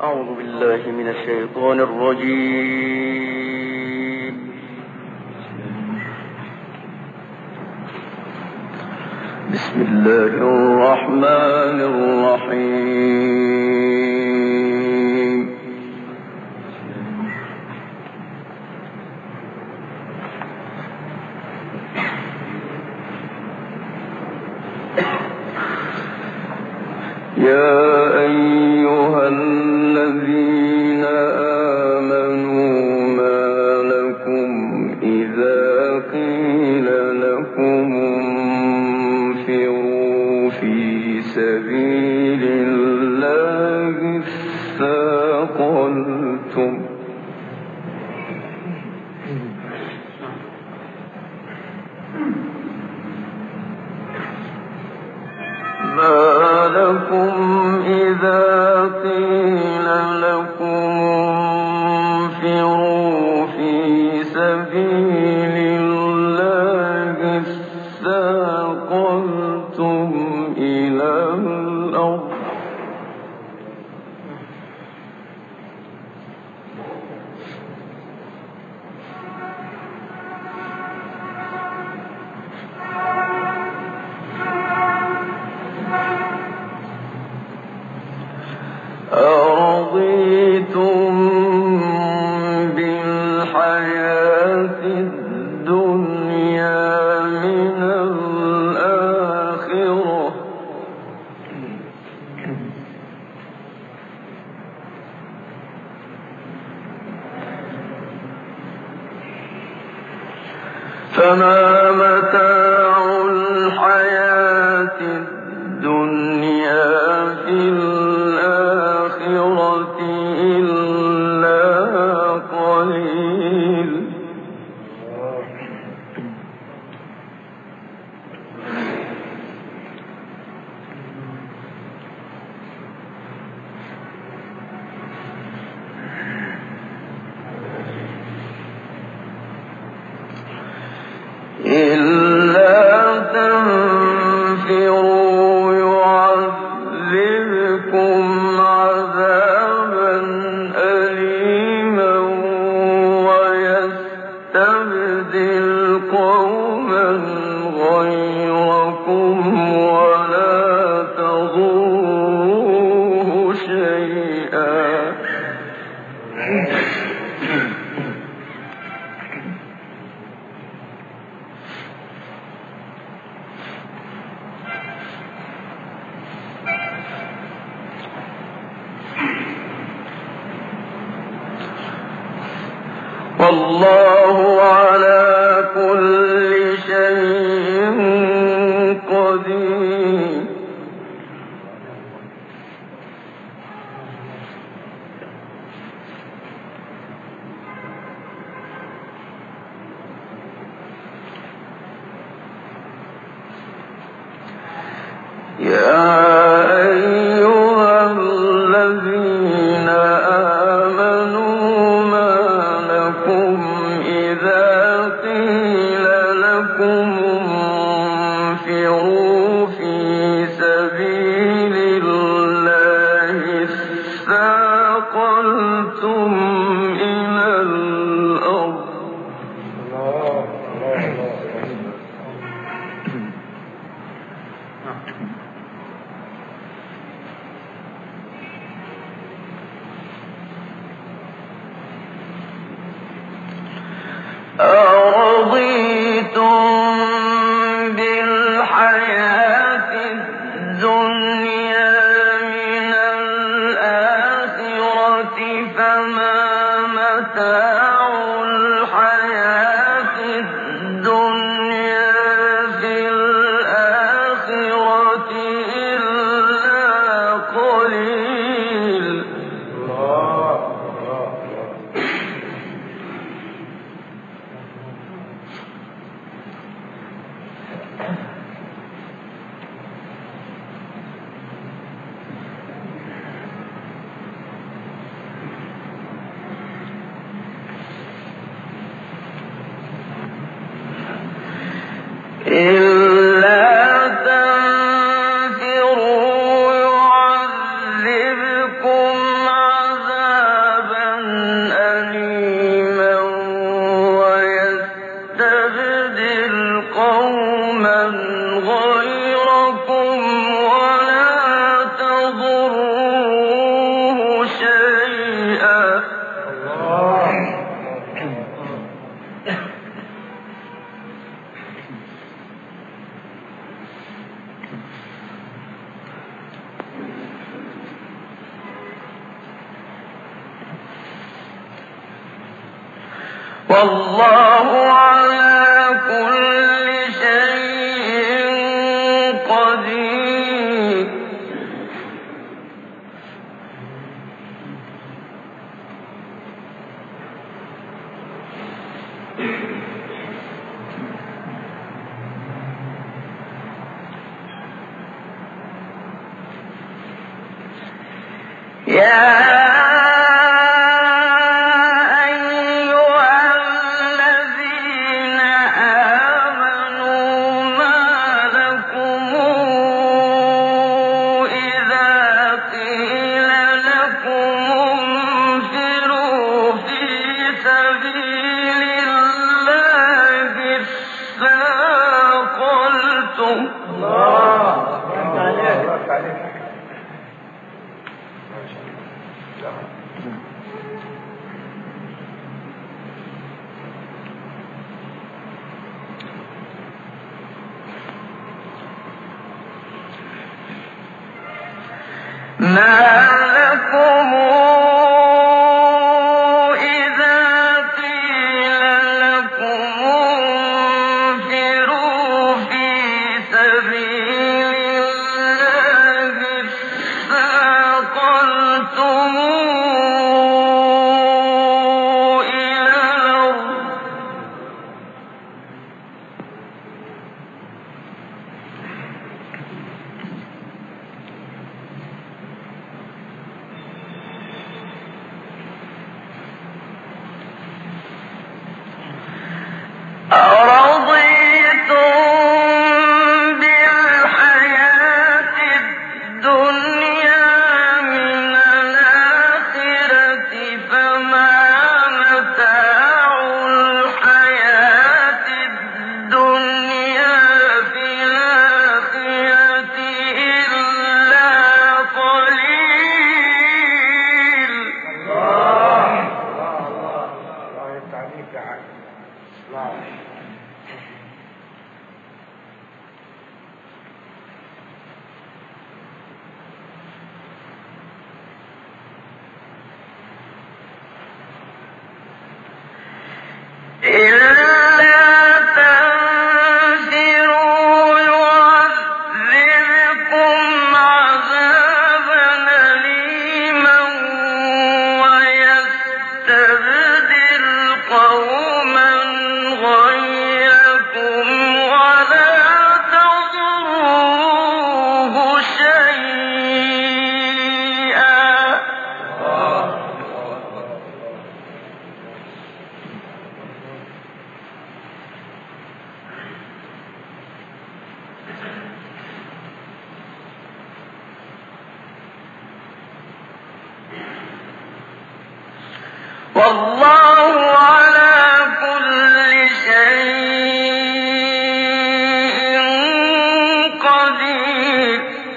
أعوذ بالله من الشيطان الرجيم. بسم الله الرحمن الرحيم. يا أيها الذين آمنوا ما لكم إذا قيل لكم انفروا في سبيل الله اثاقلتم إلى الأرض أرضيتم بالحياة الدنيا من الآخرة فما متاع الحياة الدنيا في الآخرة إلا قليل إلا تنفروا يعذبكم عذابا أليما ويستبدل قوما غيركم ولا تضروه شيئا والله على كل شيء قدير يا أيها الذين آمنوا ما لكم إذا قيل لكم انفروا في سبيل الله اثاقلتم إلى الأرض أرضيتم بالحياة الدنيا من الآخرة فما متاع الحياة الدنيا في الآخرة إلا قليل إلا تنفروا يعذبكم عذابا والله على كل شيء قدير. ما لكم إذا قيل لكم انفروا في سبيل الله اثاقلتم إلى الأرض أرضيتم بالحياة الدنيا من الآخرة فما متاع الحياة الدنيا في الآخرة إلا قليل. الله يفتح عليك يا عم. إلا تنفروا يعذبكم عذابا أليما ويستبدل قوما غيركم ولا تضروه شيئا. والله على كل شيء قدير.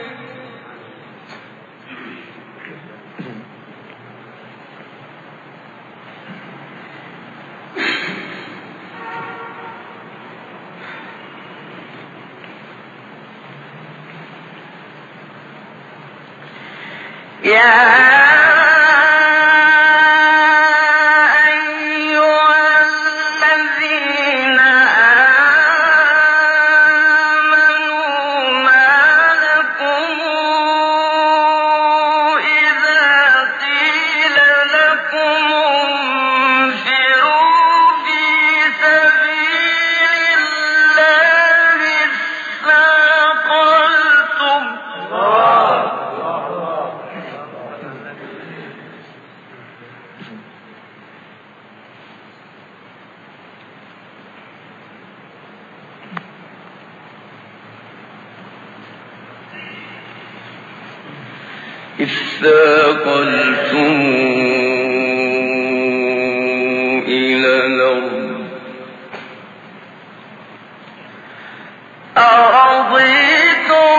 يا اثاقلتم إلى الأرض أرضيتم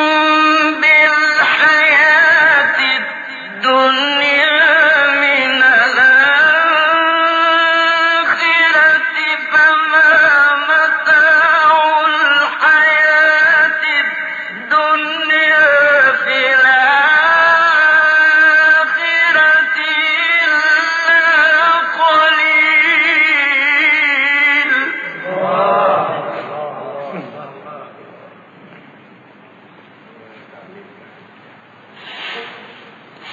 بالحياة الدنيا من الآخرة فما متاع الحياة الدنيا في الآخرة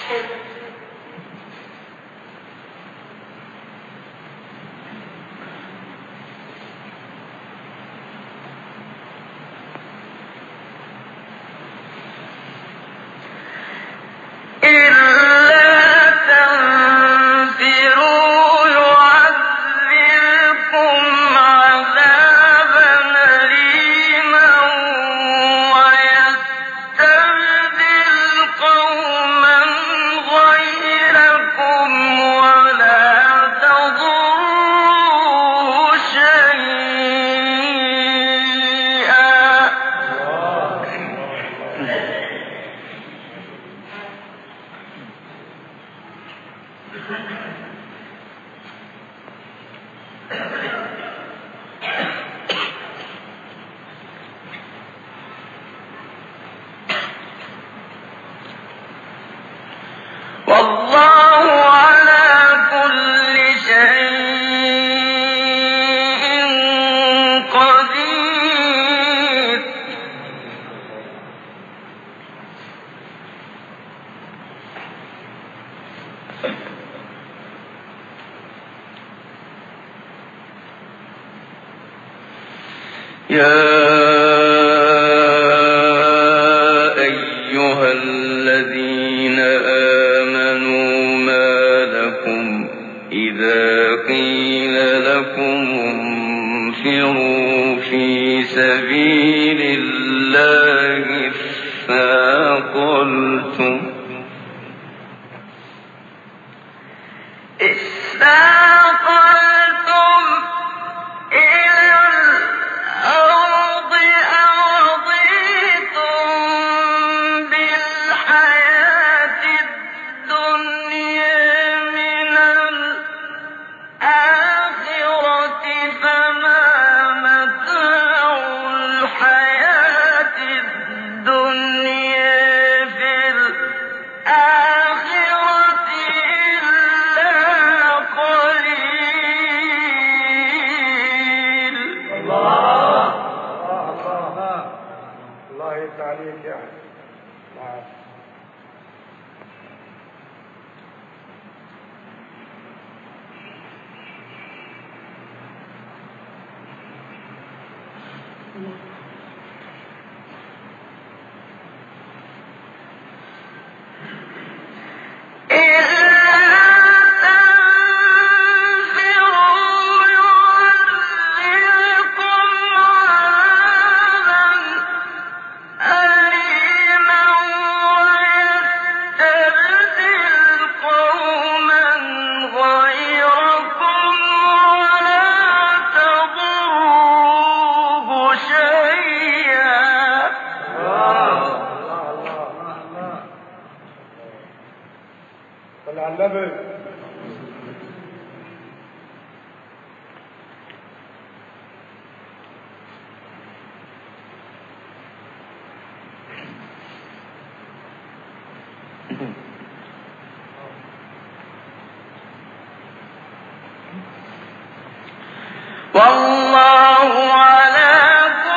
والله على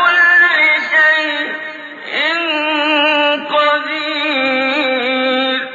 كل شيء قدير.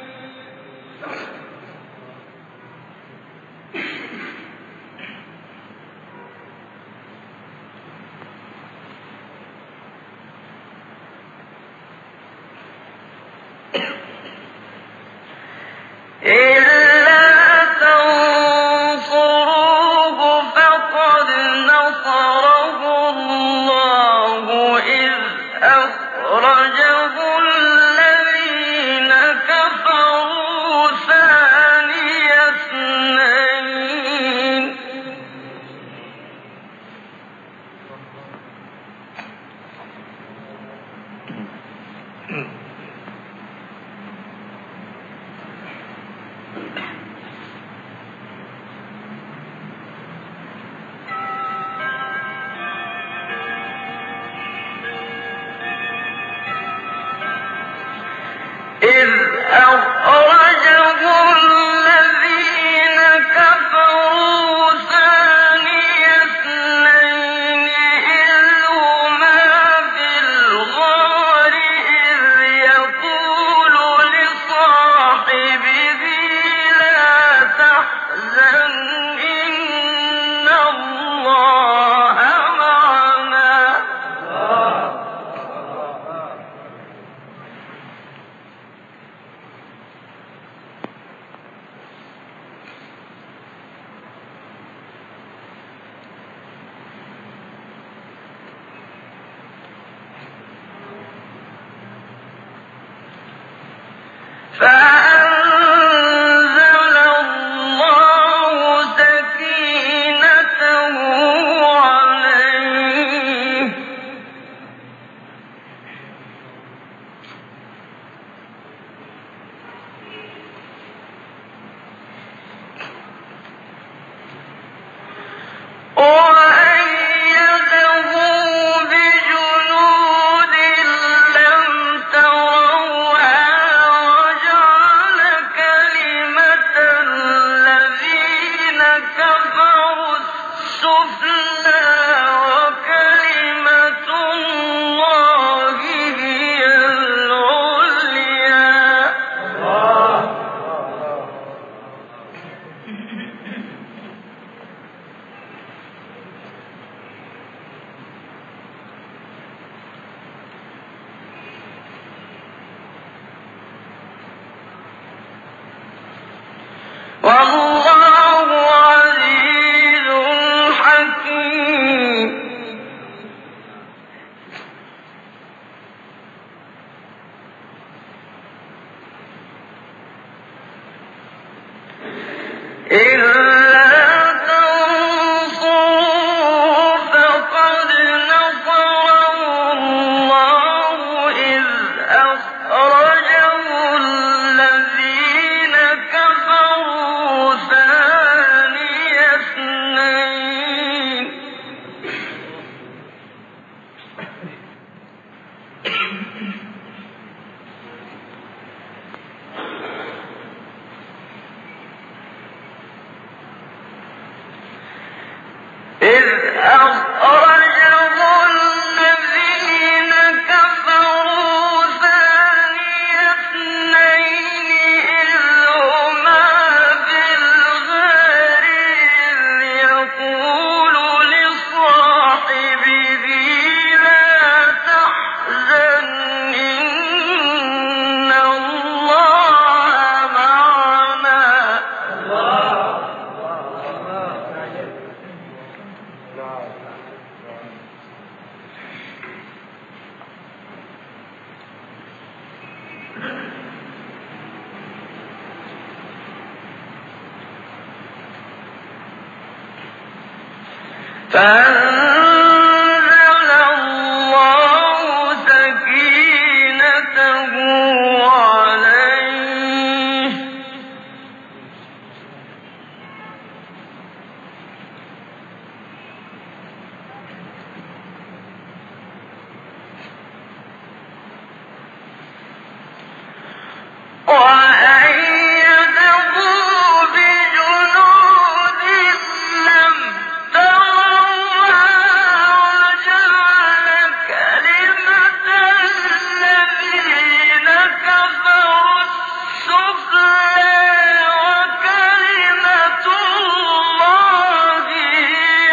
إذ أخرجه الذين كفروا ثاني اثنين إذ هما في الغار إذ يقول لصاحبه فأنزل الله سكينته عليه وأيده بجنود لم تروها وجعل كلمة الذين كفروا السفلى وكلمة الله هي العليا والله عزيز حكيم إلا تنصروه فقد نصره الله إذ أخرجه الذين كفروا ثاني اثنين إذ أخرجه الذين كفروا ثاني اثنين إذ هما في الغار إذ يقول لصاحبه لا تحزن إن الله معنا فأنزل الله سكينته عليه وأيده بجنود لم تروها وجعل كلمة الذين كفروا السفلى وكلمة الله هي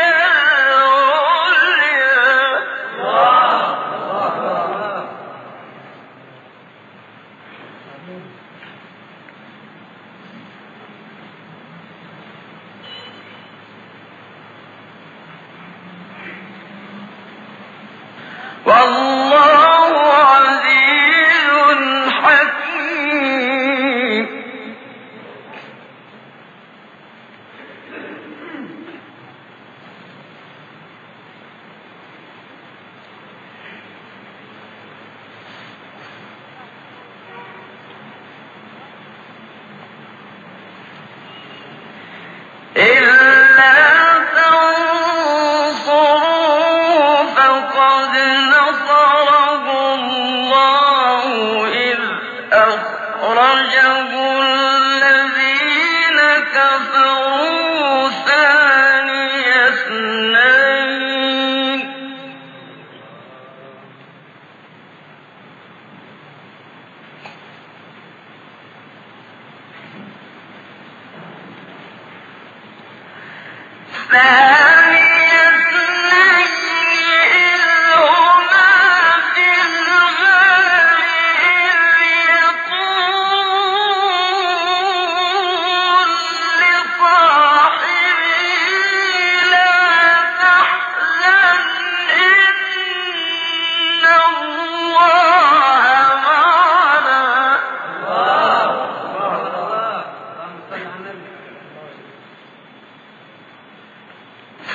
العليا والله عزيز حكيم إلا تنصروه فقد نصره الله إذ أخرجه الذين كفروا ثاني اثنين ثاني اثنين إذ هما في الغار إذ يقول لصاحبه لا تحزن إن الله معنا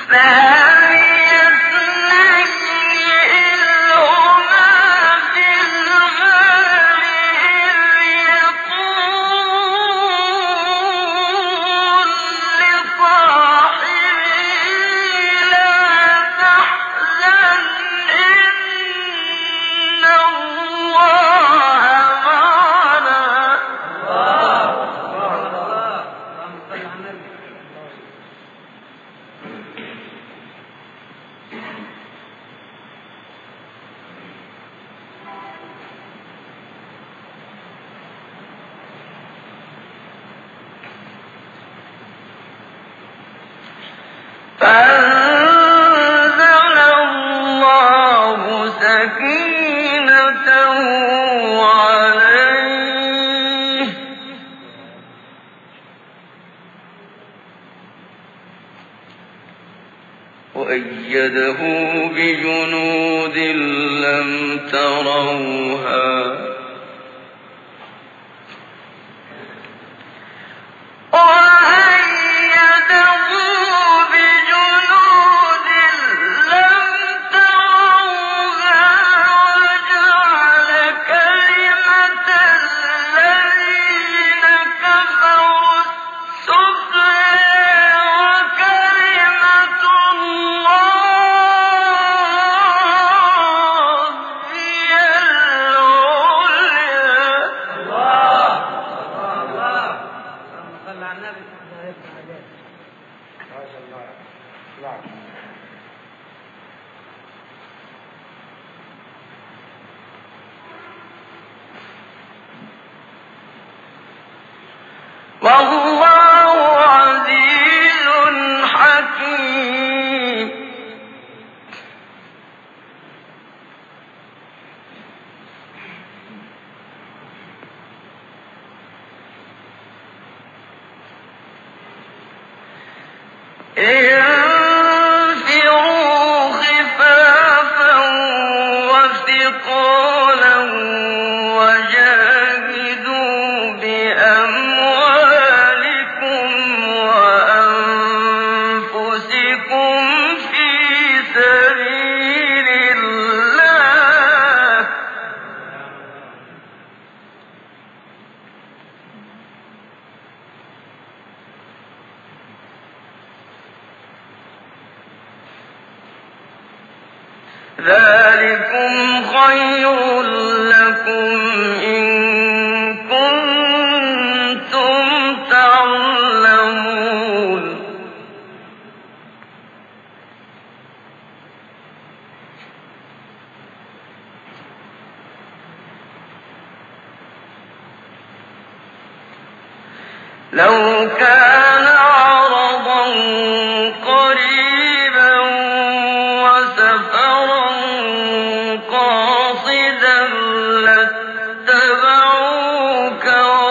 فأنزل الله سكينته عليه وأيده بجنود لم تروها والله عزيز حكيم انفروا خفافا وثقالا وجاهدوا بأموالكم وأنفسكم في سبيل الله ذلكم خير لكم إن كنتم تعلمون لو كان عرضا قريبا وسفرا قاصدا لاتبعوك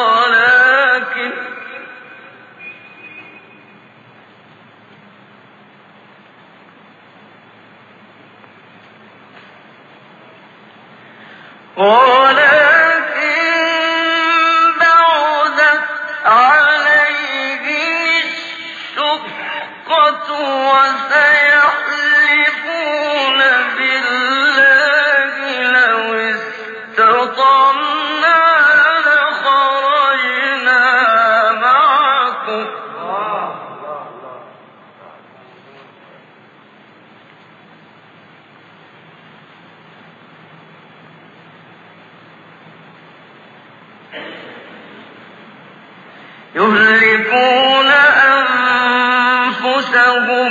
ولكن بعدت عليهم الشقة وسيحلفون بالله لو استطعنا لخرجنا معكم يهلكون أنفسهم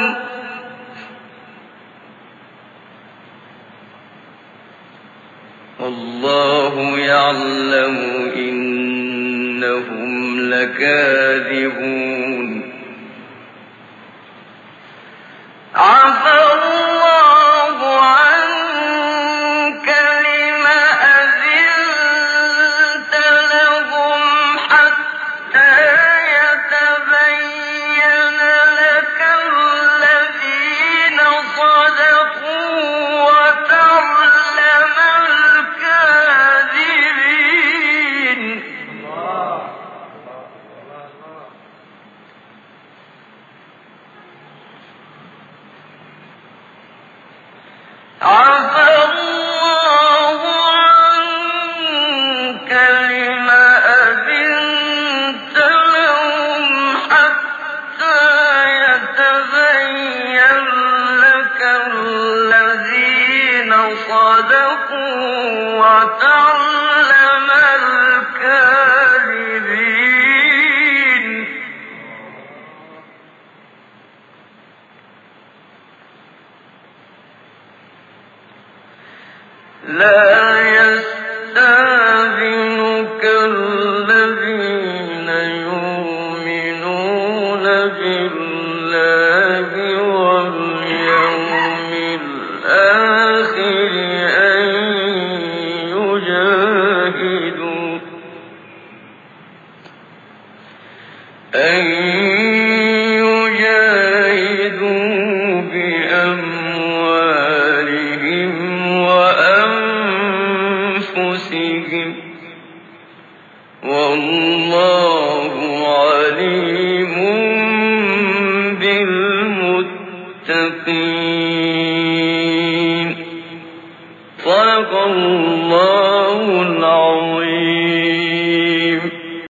والله يعلم إنهم لكاذبون عفى الله عنك لم أذنت لهم حتى يتبين لك الذين صدقوا وتعلم الكاذبين لا يستأذنك الذين يؤمنون بالله واليوم الآخر أن يجاهدوا بأموالهم وأنفسهم والله عليم بالمتقين. صدق الله